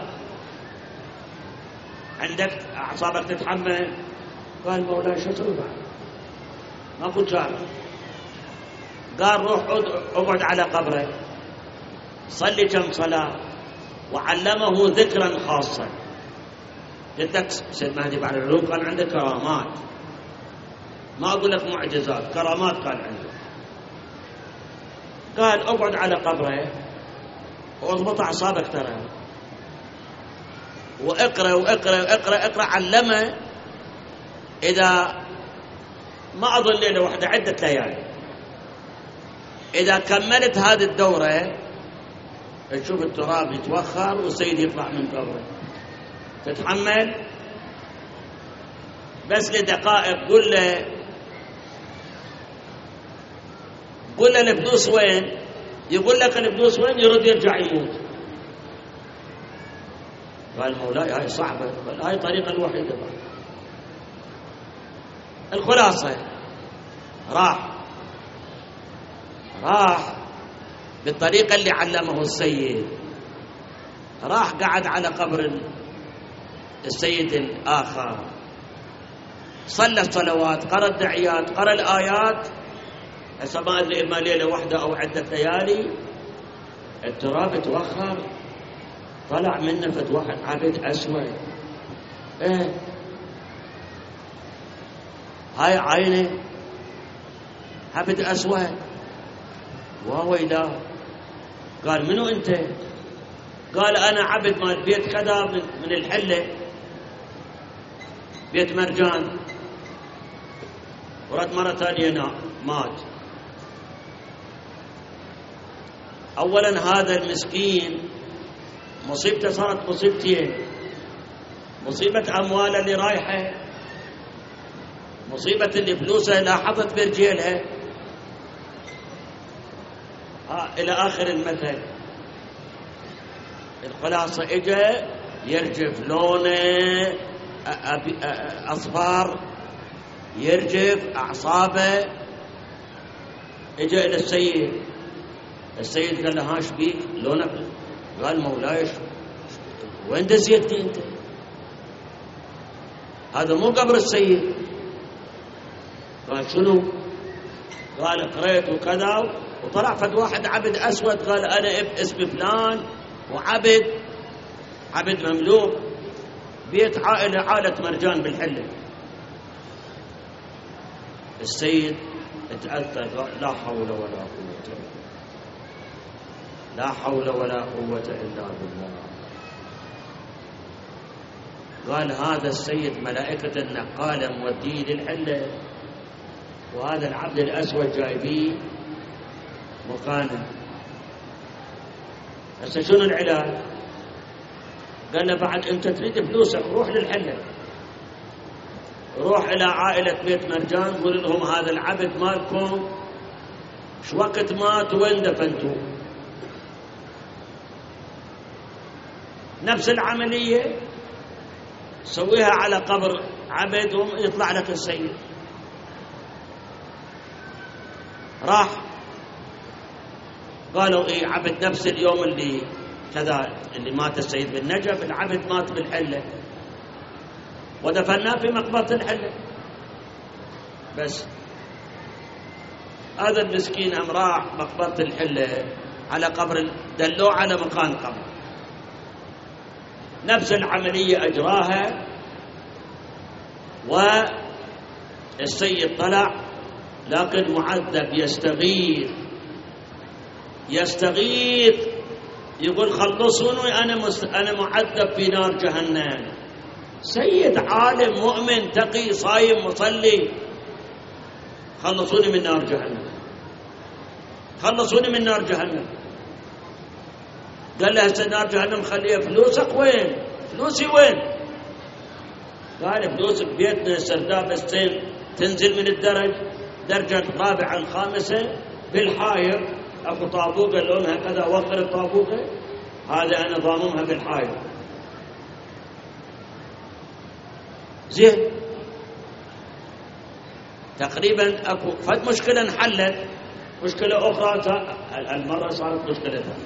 عندك أعصابك تتحمل. قال مولاي شو اسوي بعد؟ ما كنت شاعر. قال روح اقعد على قبره، صلي كم صلاة، وعلمه ذكرا خاصا. قلت لك سيد مهدي بعد العلوم كان عنده كرامات، ما أقول لك معجزات، كرامات كان عنده. قال اقعد على قبره واضبط اعصابك ترى، واقرا واقرا واقرا اقرا. علمه اذا ما اظن ليله واحده، عده ليالي، اذا كملت هذه الدوره تشوف التراب يتوخر والسيد يطلع من قبره. تتحمل؟ بس لدقائق قل له الفلوس وين؟ يقول لك الفلوس وين؟ يرد يرجع يموت. قال مولاي هاي صعبة، قال هاي الطريقة الوحيدة. الخلاصة راح بالطريقة اللي علمه السيد، راح قعد على قبر السيد الآخر، صلى الصلوات، قرأ الدعيات، قرأ الآيات. هسه ما أدري إما ليلة واحدة أو عدة ليالي، التراب توخر، طلع منه فد واحد عبد أسود. هاي عينه عبد أسود. وويلاه. قال منو أنت؟ قال أنا عبد مال بيت كذا من الحلة، بيت مرجان، ورد مرة ثانية مات. أولا هذا المسكين مصيبته صارت مصيبتين، مصيبة أمواله اللي رايحة، مصيبة اللي فلوسه لاحظت برجيلها، إلى آخر المثل. الخلاصة إجا يرجف لونه أصفر، يرجف أعصابه. إجا إلى السيد قال له هاش بيك لونك؟ قال مولاي وين دزيتني أنت؟ هذا مو قبر السيد. قال شنو؟ قال قريت وكذا، وطلع فد واحد عبد أسود. قال أنا اسمي فلان، وعبد مملوك بيت عائلة مرجان بالحلة. السيد اتأثر، لا حول ولا قوة، لا حول ولا قوة إلا بالله. قال هذا السيد ملائكة النقالة موديه للحلة، وهذا العبد الأسود جايبيه مكانه. هسه شنو العلاج؟ قال له بعد انت تريد فلوسك روح للحلة، روح إلى عائلة بيت مرجان، قول لهم هذا العبد مالكم شو وقت مات وين دفنتوه. نفس العملية سويها على قبر عبد ويطلع لك السيد. راح قالوا ايه عبد نفس اليوم اللي كذا اللي مات السيد بالنجف، العبد مات بالحلة ودفناه في مقبرة الحلة. بس هذا المسكين راح مقبرة الحلة على قبر، دلوه على مكان قبر، نفس العملية أجراها. والسيد طلع لكن معذب، يستغيث يقول خلصوني أنا معذب في نار جهنم. سيد عالم مؤمن تقي صايم مصلي، خلصوني من نار جهنم، خلصوني من نار جهنم. قال له هسه نار جهنم خليها، فلوسك وين؟ فلوسي وين؟ قال فلوسك بيتنا سرداب السين، تنزل من درجة الرابعة الخامسة بالحاير، اكو طابوقة لونها كذا، وخر الطابوقة هذا انا ضاممها بالحاير. زين تقريبا اكو فد مشكلة انحلت، مشكلة اخرى المرة صارت مشكلتها.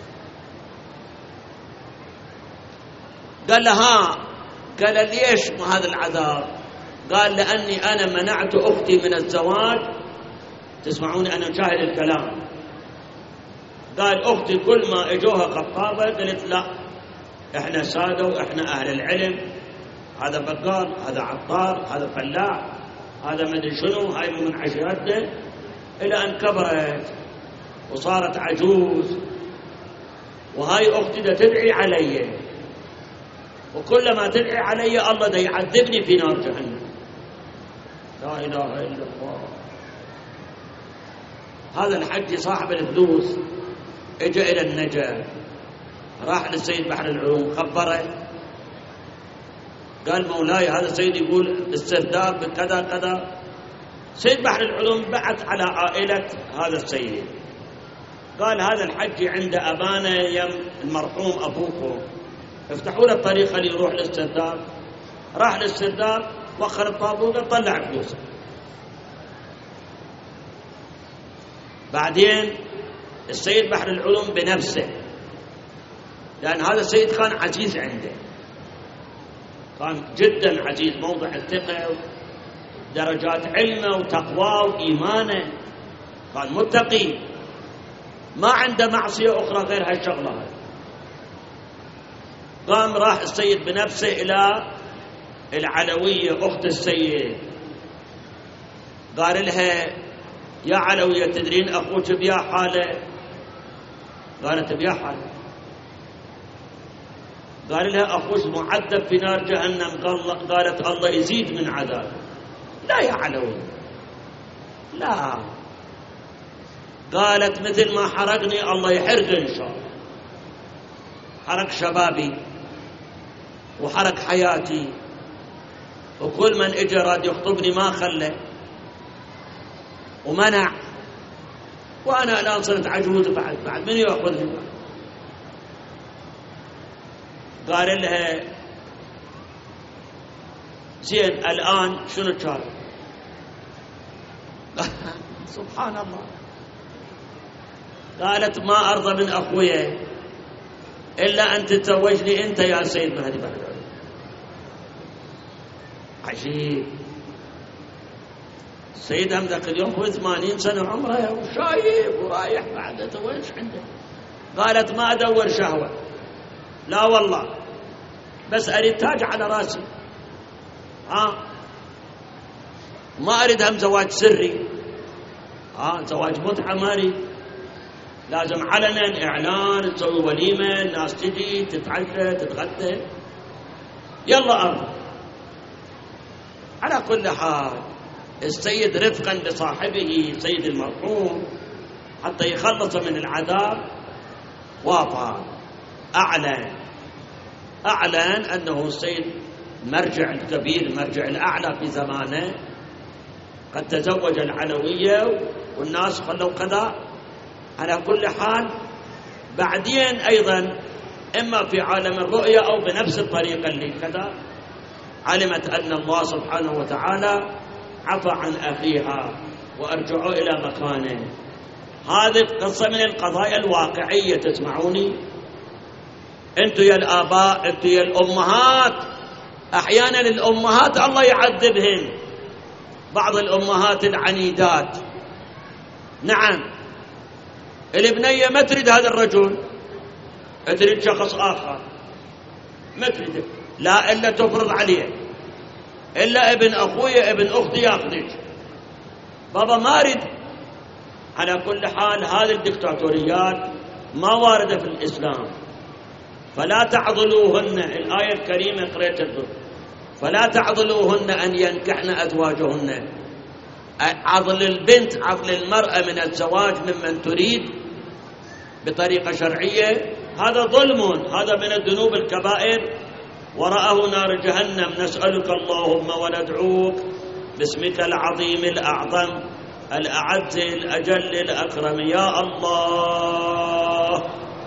قال له قال ليش هذا العذاب؟ قال لأني أنا منعت أختي من الزواج. تسمعوني أنا شاهد الكلام. قال أختي كل ما اجوها خطابة قلت لا إحنا سادة وإحنا أهل العلم، هذا بقال، هذا عطار، هذا فلاح، هذا مدري شنو، هاي من عشيرتنا، إلى أن كبرت وصارت عجوز، وهاي أختي دا تدعي علي، وكلما تدعي علي الله دا يعذبني في نار جهنم. لا إله إلا الله. هذا الحج صاحب الفلوس اجى إلى النجا، راح للسيد بحر العلوم خبره، قال مولاي هذا السيد يقول السرداب بكذا كذا. سيد بحر العلوم بعث على عائلة هذا السيد، قال هذا الحج عند أبانا يم المرحوم أبوكم، افتحوا له الطريق اللي يروح للسرداب. راح للسرداب، وخر الطابوقة، طلع فلوسه. بعدين السيد بحر العلوم بنفسه، لأن هذا السيد كان عزيز عنده، كان جدا عزيز، موضع الثقة، درجات علمه وتقواه وإيمانه، كان متقي، ما عنده معصية أخرى غير هالشغلة. قام راح السيد بنفسه إلى العلوية أخت السيد، قال لها يا علوية تدرين أخوك بيا حاله؟ قالت بيا حاله. قال لها أخوك معذب في نار جهنم. قالت الله يزيد من عذابه. لا يا علوية لا. قالت مثل ما حرقني الله يحرقه إن شاء الله، حرق شبابي وحرق حياتي، وكل من اجى راد يخطبني ما خلى ومنع، وانا الان صرت عجوز بعد من ياخذني؟ قال لها زين الان شنو كان؟ سبحان الله. قالت ما ارضى من اخويا الا ان تتزوجني انت يا سيد مهدي بحر العلوم. عجيب. السيد هم ذاك اليوم هو 80 سنة عمره وشايب ورايح بعد تويش عنده. قالت ما أدور شهوة، لا والله، بس أريد تاج على راسي، ما أريد هم زواج سري، زواج متعة ما أريد، لازم علنا إعلان، تسوي وليمة، الناس تجي تتعشى تتغدى، يلا أرض. على كل حال السيد رفقا بصاحبه سيد المرحوم حتى يخلص من العذاب وافق، أعلن أنه السيد مرجع الكبير، المرجع الأعلى في زمانه، قد تزوج العلوية والناس خلوا كذا. على كل حال بعدين أيضا إما في عالم الرؤيا أو بنفس الطريقة اللي كذا، علمت أن الله سبحانه وتعالى عفى عن أخيها وأرجعوا إلى مكانه. هذه قصة من القضايا الواقعية، تسمعوني أنتوا يا الآباء، أنتوا يا الأمهات، أحيانا الأمهات الله يعذبهن، بعض الأمهات العنيدات. نعم الابنية ما تريد هذا الرجل، تريد شخص آخر، ما تريد، لا إلا تفرض عليه، إلا ابن أخوي ابن أختي ياخذك، بابا ما أريد. على كل حال هذه الدكتاتوريات ما واردة في الإسلام. فلا تعضلوهن، الآية الكريمة قريت الدر، فلا تعضلوهن أن ينكحن أزواجهن. عضل البنت، عضل المرأة من الزواج ممن تريد بطريقة شرعية، هذا ظلم، هذا من الذنوب الكبائر، وراءه نار جهنم. نسألك اللهم وندعوك باسمك العظيم الأعظم الأعز الأجل الأكرم، يا الله،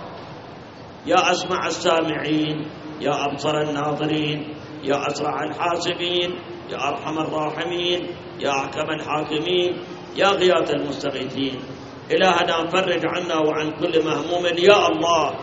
يا أسمع السامعين، يا أبصر الناظرين، يا أسرع الحاسبين، يا أرحم الراحمين، يا أحكم الحاكمين، يا غياث المستغيثين. إلهنا فرج عنا وعن كل مهموم يا الله.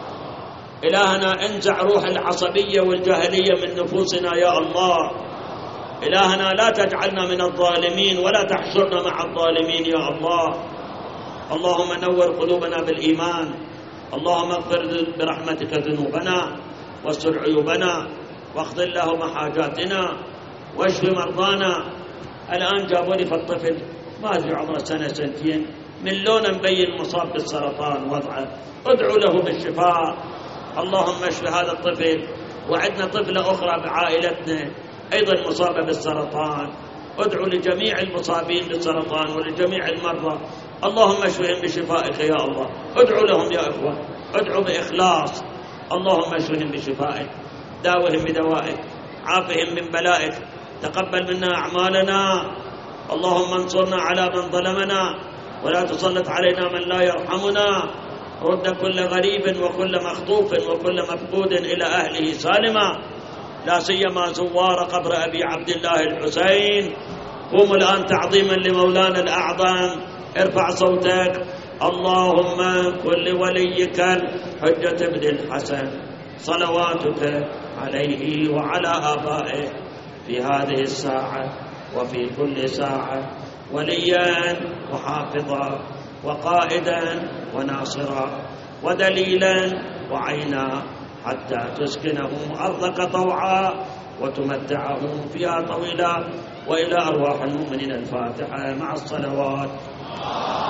إلهنا انزع روح العصبية والجاهلية من نفوسنا يا الله. إلهنا لا تجعلنا من الظالمين ولا تحشرنا مع الظالمين يا الله. اللهم نور قلوبنا بالإيمان، اللهم اغفر برحمتك ذنوبنا واستر عيوبنا واقض اللهم حاجاتنا واشف مرضانا. الآن جابوا لي فالطفل ما أدري عمره سنة سنتين، من لون مبين مصاب بالسرطان وضعه، ادعوا له بالشفاء. اللهم اشف هذا الطفل. وعندنا طفلة أخرى بعائلتنا أيضا مصابة بالسرطان، ادعوا لجميع المصابين بالسرطان ولجميع المرضى، اللهم اشفهم بشفائك يا الله. ادعوا لهم يا إخوة، ادعوا بإخلاص. اللهم اشفهم بشفائك، داوهم بدوائك، عافهم من بلائك، تقبل منا أعمالنا. اللهم انصرنا على من ظلمنا ولا تسلط علينا من لا يرحمنا. رد كل غريب وكل مخطوف وكل مفقود إلى أهله سالما، لا سيما زوار قبر أبي عبد الله الحسين. قوموا الآن تعظيما لمولانا الأعظم، ارفع صوتك. اللهم كن لوليك الحجة بن الحسن صلواتك عليه وعلى آبائه في هذه الساعة وفي كل ساعة وليا وحافظا وقائدا وناصرا ودليلا وعينا، حتى تسكنه أرضك طوعا وتمتعه فيها طويلا. وإلى أرواح المؤمنين الفاتحة مع الصلوات.